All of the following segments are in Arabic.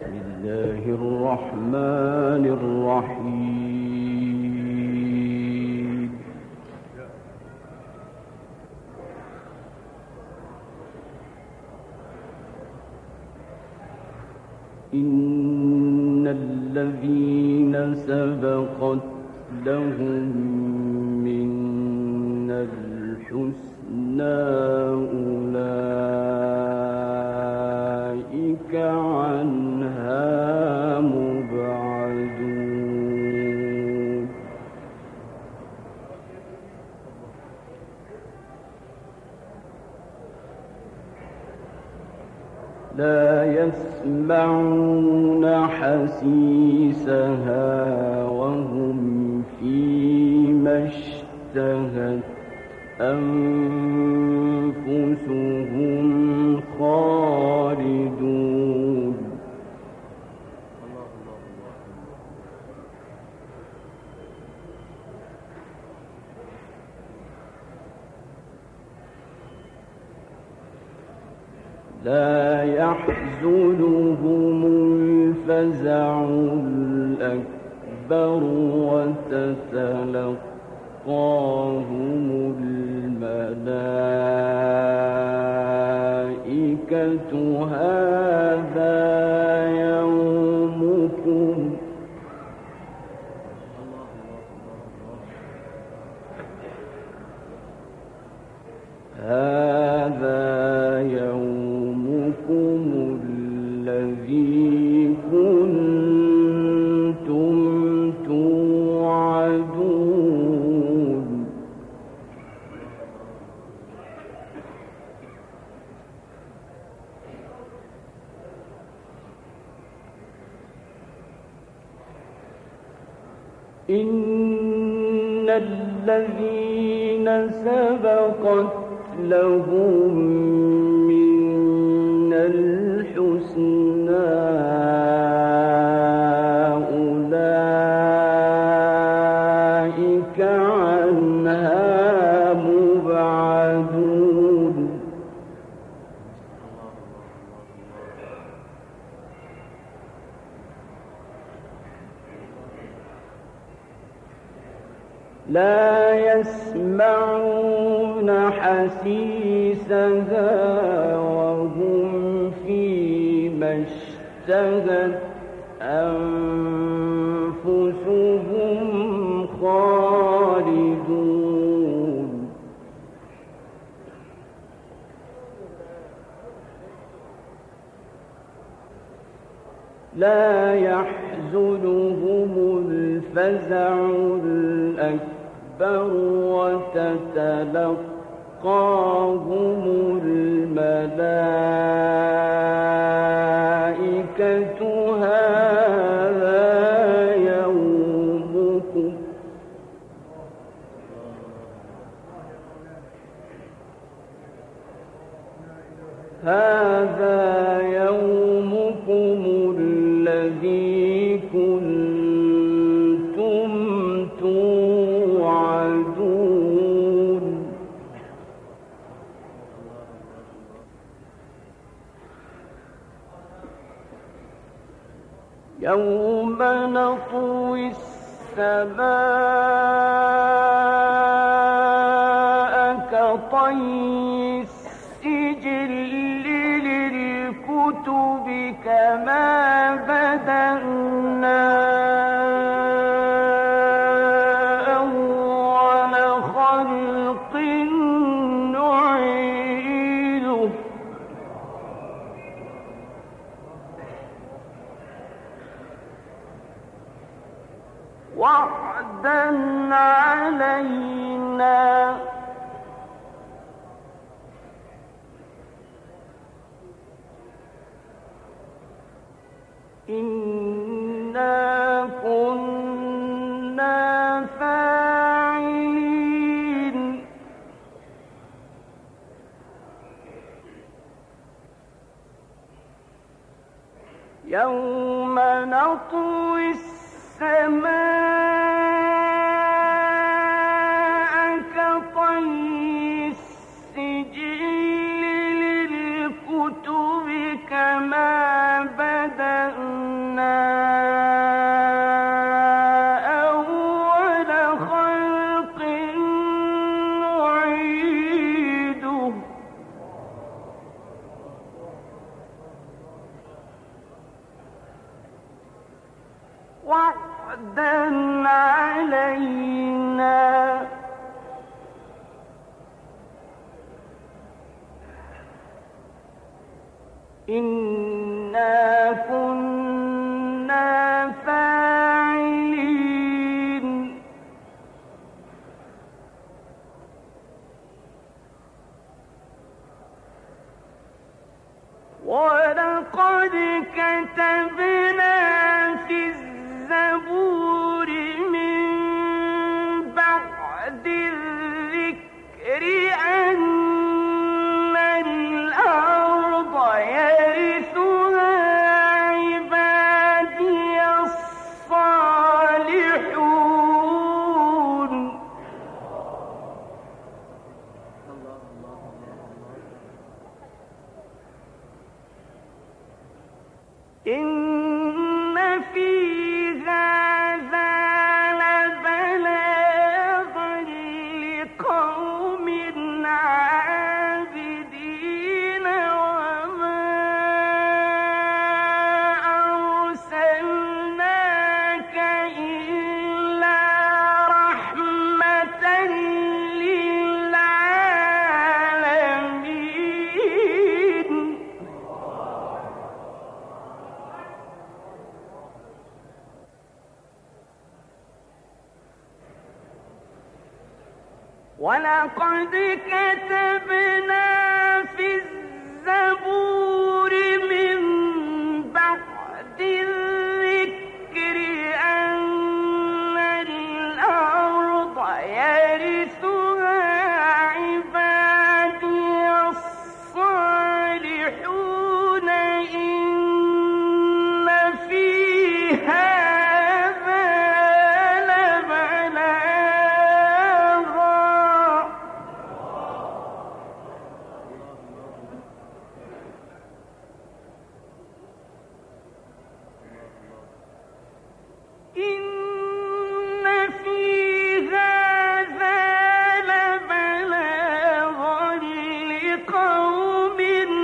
بسم الله الرحمن الرحيم. إن الذين سبقت لهم منا الحسنى أولئك عنها مبعدون. لا يسمعون حسيسها وهم فيما اشتهت أنفسهم خالدون. لا يحزنهم الفزع الأكبر وتتلقاهم الملائكة هذا يومكم الذي كنتم توعدون. إن الذين سبقت لهم من الحسنى أولئك عنها مبعدون. لا يسمعون حسيسها وهم فيما اشتهت أنفسهم خالدون. لا يحزنهم الفزع الأكبر وتتلقاهم الملائكة هذا يومكم الذي كنتم توعدون. يوم نطوي السماء كطي السجل للكتب كما بدأنا أول خلق نعيده وعدا علينا إنا كنا فاعلين. يوم نطوي السماء كطي السجل للكتب كما بدأنا وعدا علينا إنا كنا فاعلين ولقد كتبنا في الزبور من بعد الذكر أن الأرض يرثها عبادي الصالحون إن في هذا لبلاغا لقوم عابدين وما أرسلناك إلا رحمة للعالمين ولقد كتبنا في الزبور من بعد الذكر أن الأرض يرثها عبادي الصالحون إن في هذا لبلاغا إن في هذا لبلاغا لقوم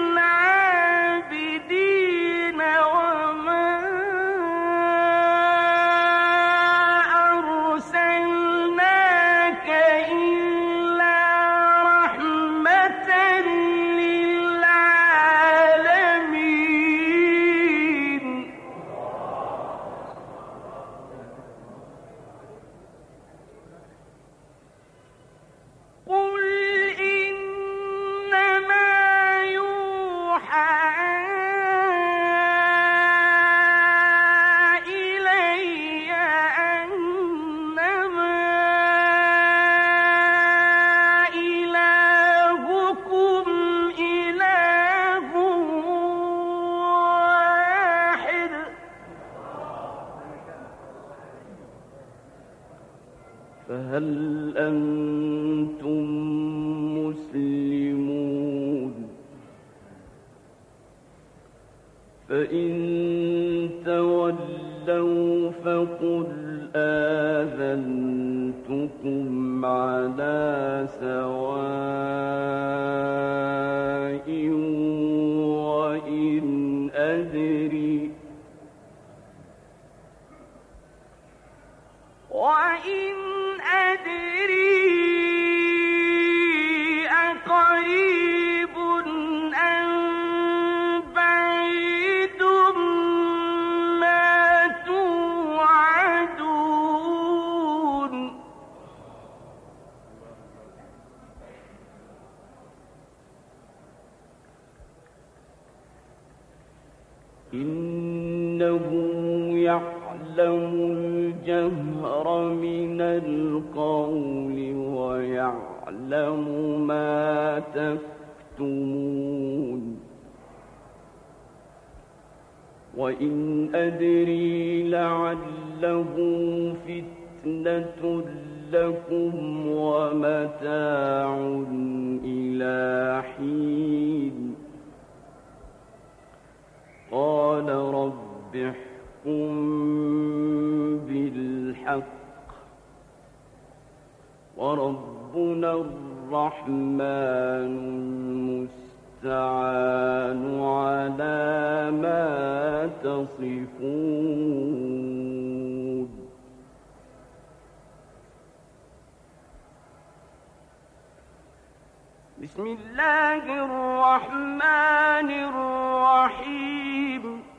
عابدين وما أرسلناك إلا رحمة للعالمين قل إنما يوحى إلي أنما إلهكم إله واحد فهل أنتم مسلمون فإن تولوا فقل آذنتكم على سواء وإن أدري أقريب أم بعيد ما توعدون إنه يعلم الجهر من القول ويعلم ما تكتمون وإن أدري لعله فتنة لكم ومتاع إلى حين قال رب احكم بالحق وربنا الرحمن المستعان على ما تصفون بسم الله الرحمن الرحيم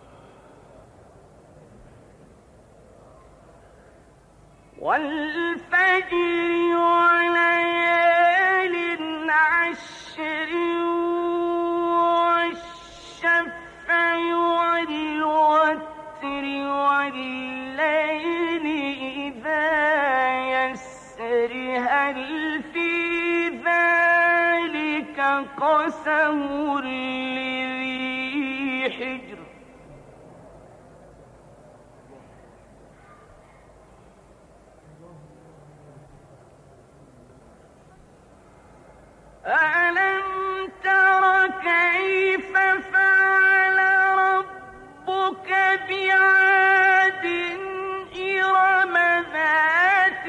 والفجر وليال عشر والشفع والوتر والليل إذا يسر هل في ذلك قسم لذي حجر ألم تر كيف فعل ربك بعاد إرم ذات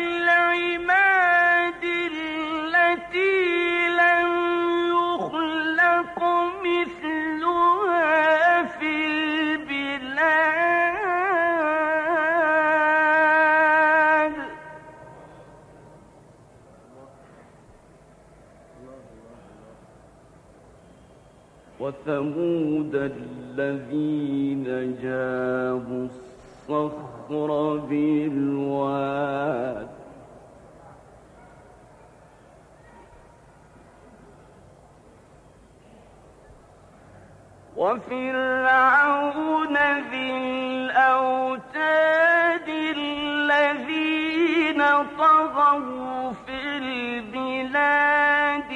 العماد التي لم يخلق مثلها في البلاد وثمود الذين جابوا الصخر بالواد وفرعون ذي الأوتاد الذين طغوا في البلاد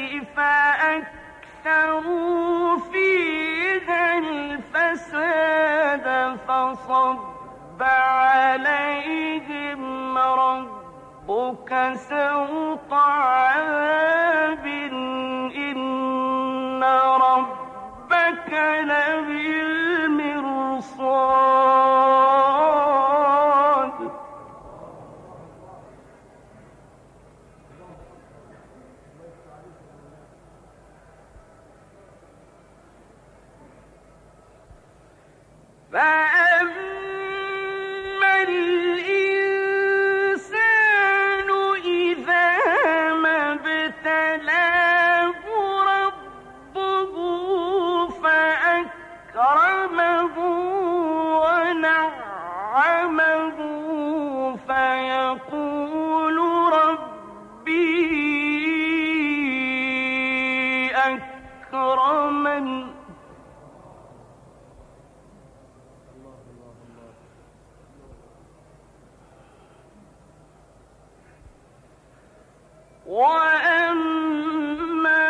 فأكثروا فيها الفساد فصب عليهم ربك سوط عذاب إن ربك لبالمرصاد فأما الإنسان إذا ما ابتلاه ربه فأكرمه ونعمه فيقول ربي أكرمن وأما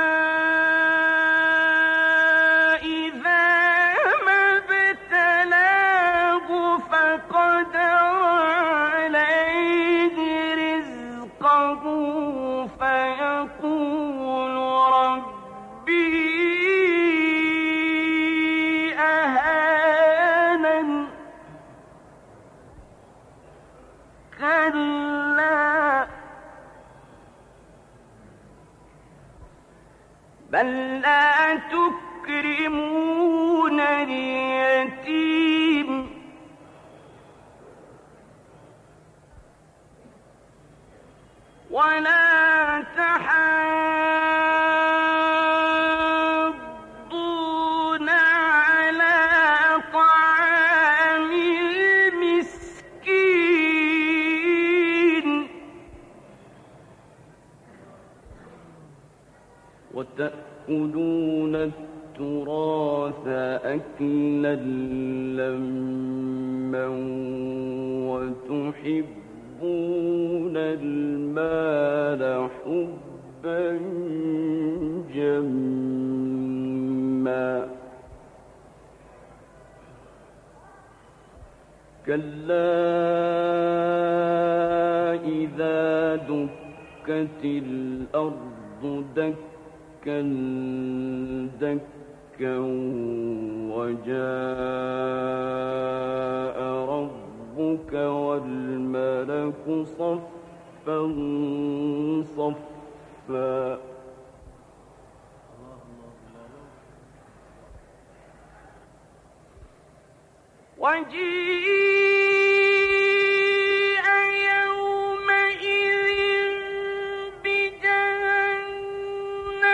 إذا ما ابتلاه فقدر عليه رزقه فيقول ربي أهانن كلا بل لا تكرمون اليتيم ولا تحاضون على طعام المسكين وتأكلون التراث أكلا لما وتحبون المال حبا جما كلا إذا دكت الأرض دكا دكا وجاء ربك والملك صفا صفا وجيء يومئذ بجهنم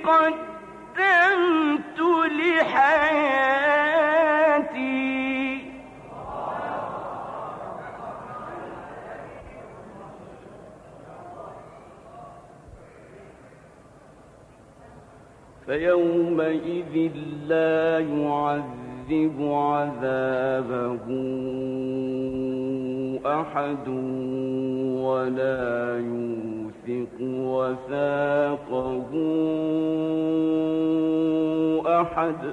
قدمت لحياتي فيومئذ لا يعذب عذابه أحد ولا يوثق وثاقه أحد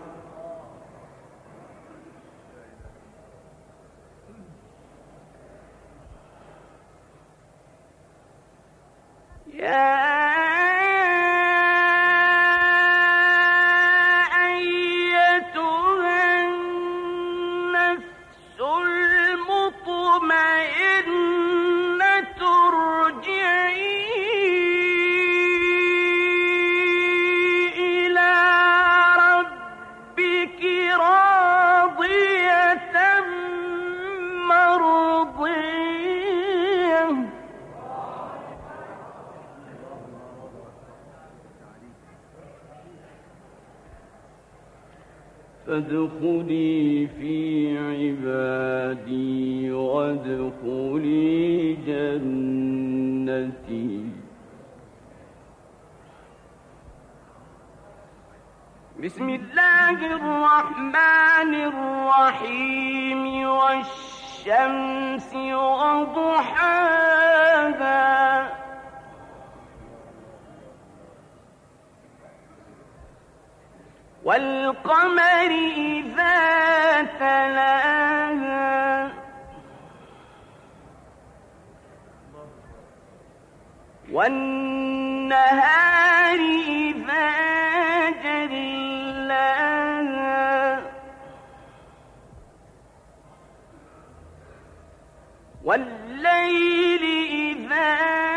فادخلي في عبادي وادخلي جنتي. بسم الله الرحمن الرحيم والشمس وضحاها والقمر إذا تلاها والنهار إذا جلاها والليل إذا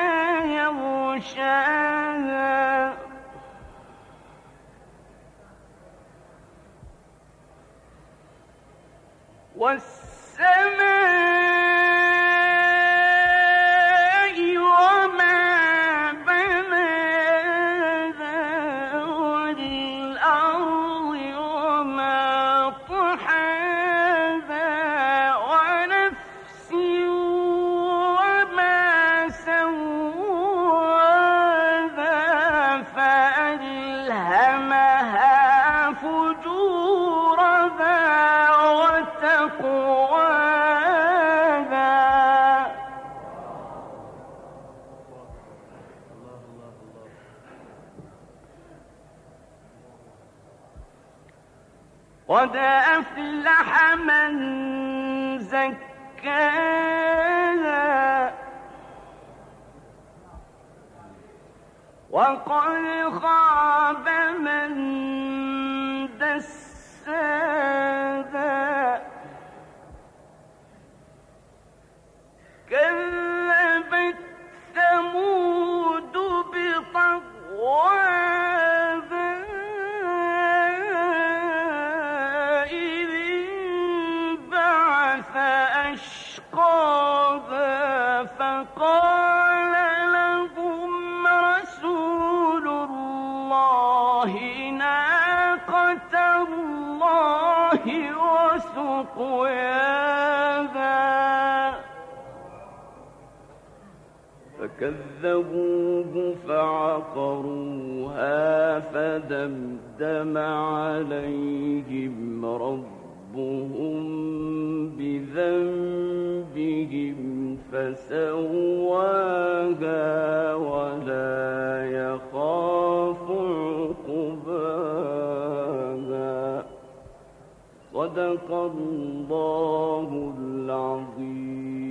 يغشاها والسماء وما بناها والأرض وما طحاها ونفس وما سواها فألهمها فجورها قد أفلح من زكاها وقد خاب من دساها كذبت ثمود بطغواها إذ انبعث أشقاها فقال لهم رسول الله ناقة الله وسقياها فكذبوه فعقروها فدمدم عليهم ربهم بذنبهم فسواها ولا يخاف عقباها. صدق الله العظيم.